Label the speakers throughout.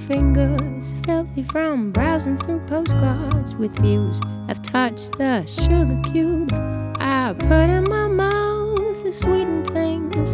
Speaker 1: fingers, filthy from browsing through postcards with views. I've touched the sugar cube I put in my mouth to sweeten things.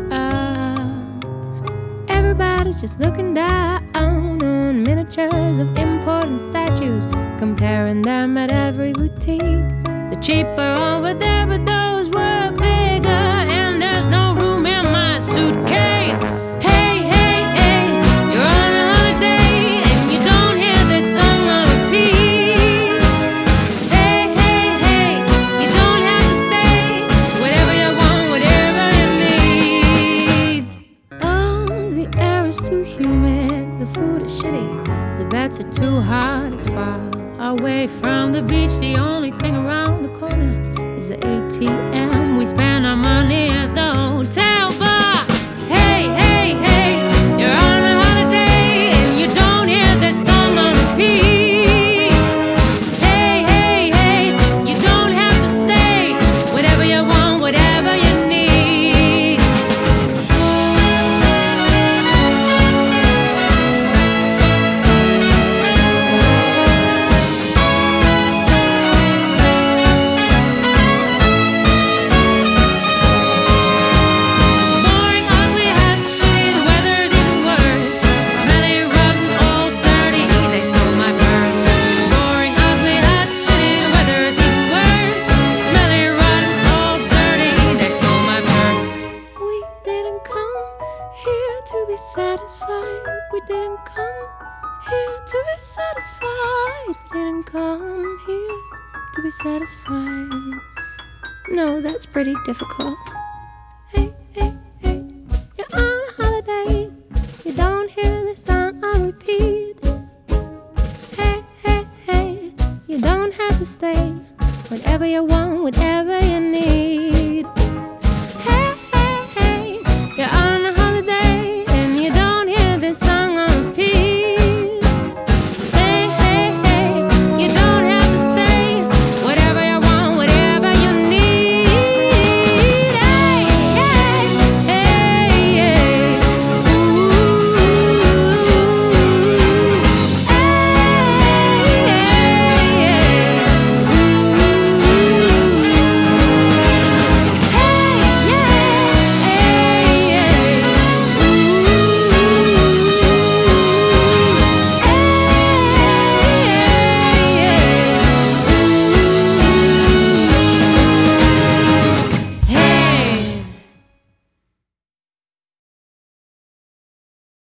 Speaker 1: Everybody's just looking down on miniatures of important statues, comparing them at every boutique. The cheaper over there, but those were bigger, and there's no room in my suitcase. Hey, hey, hey, you're on a holiday and you don't hear this song on repeat. Hey, hey, hey, you don't have to stay. Whatever you want, whatever you need. Oh, the air is too humid, the food is shitty, the beds are too hot, it's far away from the beach. The only thing around the corner is the ATM. We spend our money at the hotel bar. Hey, hey, hey, you're on a holiday and you don't hear this song on repeat. Hey, hey, hey, you don't have to stay. Whatever you want, whatever you need. Satisfied, we didn't come here to be satisfied. We didn't come here to be satisfied. No, that's pretty difficult. Hey, hey, hey, you're on a holiday. You don't hear this song on repeat. Hey, hey, hey, you don't have to stay. Whatever you want.